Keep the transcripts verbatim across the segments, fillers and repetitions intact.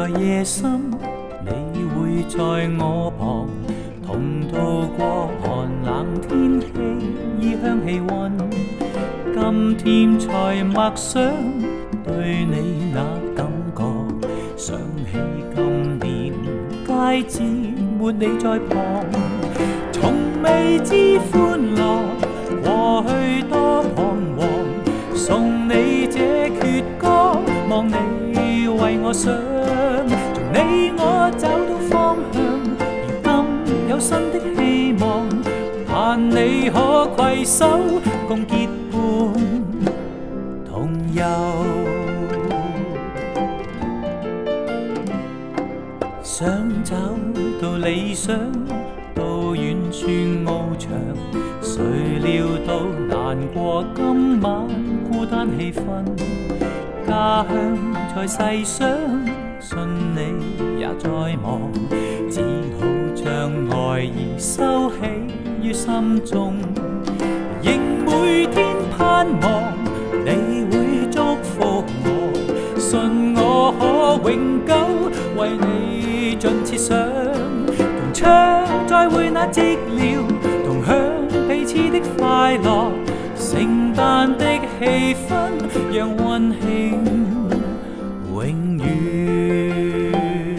在夜深，你會在我旁，同渡過寒冷天氣，異鄉氣溫。今天才默想對你那感覺，想起今年佳節沒你在旁，從未知歡樂，過去多彷徨。送你這闕歌，望你為我想，從你我找到方向，如今有新的希望，盼你可攜手共結伴同遊。想找到理想，到遠處翱翔，誰料到難過今晚孤單氣氛，家鄉才細想，信你也在忙，只好將愛意收起於心中，仍每天盼望你會祝福我，信我可永久為你盡設想，同唱再會那寂寥，同享彼此的快樂，聖誕的氣氛讓溫馨永遠。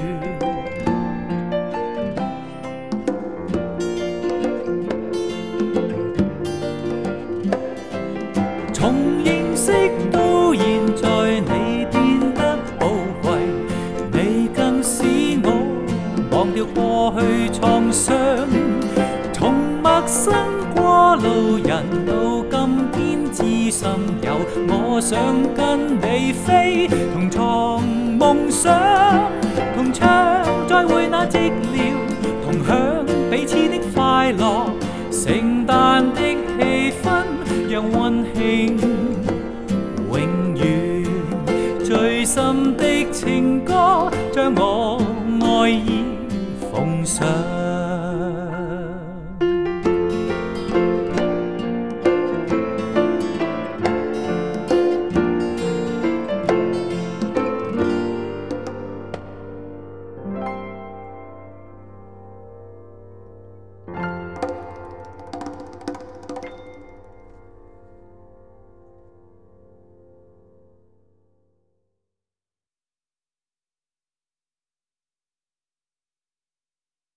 從認識到現在，你變得寶貴，你更使我忘掉過去創傷，從陌生過路人到今天知心友，我想跟你飛，同創夢想，同唱再會那寂寥，同享彼此的快樂，聖誕的氣氛讓溫馨永遠，最深的情歌將我愛意奉上。